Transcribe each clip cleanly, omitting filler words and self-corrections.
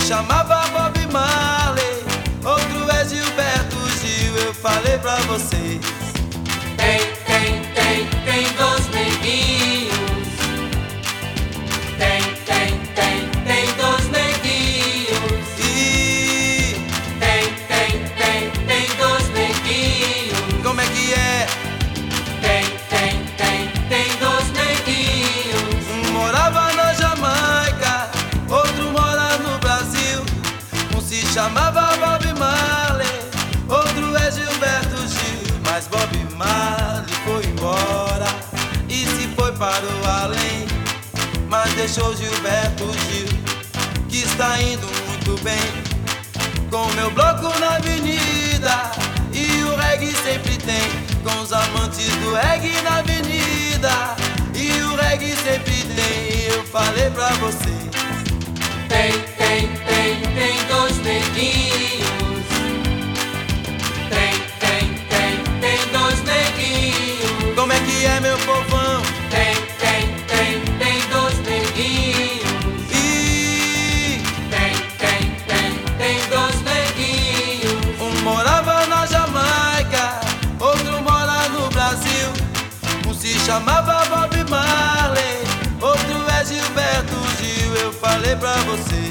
chamava Bob Marley, outro é Gilberto Gil. Eu falei pra vocês. Tem dois neguinhos. Tem dois neguinhos. E Tem dois neguinhos. como é que é? Tem dois neguinhos. Um morava na Jamaica, outro mora no Brasil. Um se chamava Bob Marley, outro é Gilberto Gil. Mas Bob Marley foi embora e se foi para o além, mas deixou Gilberto Gil, que está indo muito bem, com meu bloco na avenida. E o reggae sempre tem, com os amantes do reggae na avenida. E o reggae sempre tem, eu falei pra vocês. Tem dois neguinhos. Tem dois neguinhos. Como é que é, meu povão? Tem dois neguinhos. E Tem dois neguinhos. um morava na Jamaica, outro mora no Brasil. Um se chamava Bob Marley, outro é Gilberto Gil. Eu falei pra vocês.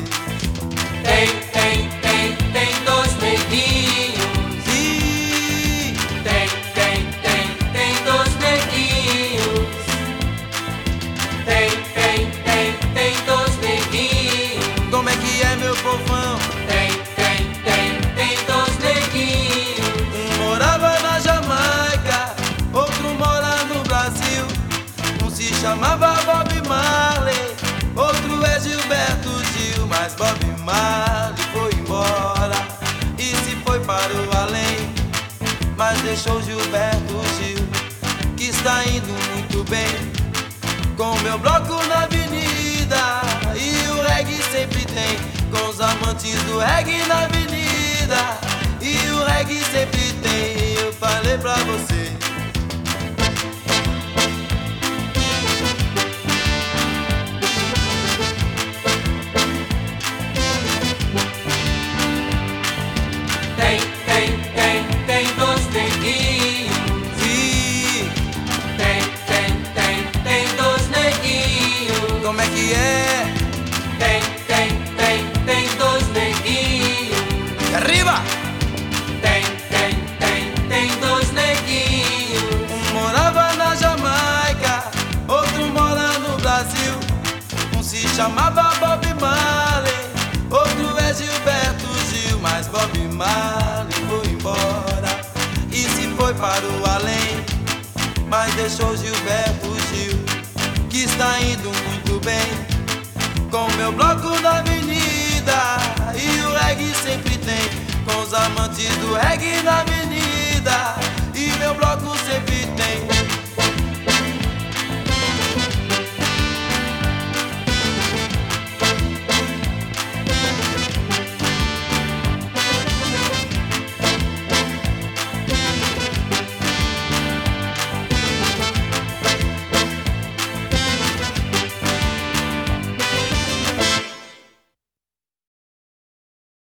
Tem dois neguinhos. E Tem dois neguinhos. Tem dois neguinhos. como é que é, meu povão? Tem dois neguinhos. Um morava na Jamaica, outro mora no Brasil. Um se chamava Bob Marley, outro é Gilberto Gil. Mas Bob Marley foi embora e se foi para o além, mas deixou Gilberto Gil, que está indo muito bem, com meu bloco na avenida. E o reggae sempre tem, com os amantes do reggae na avenida. E o reggae sempre tem, eu falei pra você. Tem dois neguinhos. E Tem dois neguinhos. como é que é? Tem dois neguinhos. Arriba! Tem dois neguinhos. Um morava na Jamaica, outro mora no Brasil. Um se chamava Bob Marley, outro é Gilberto Gil. Mas Bob Marley foi embora e se foi para o além, mas deixou Gilberto Gil, que está indo muito bem, com meu bloco na avenida. E o reggae sempre tem, com os amantes do reggae na avenida.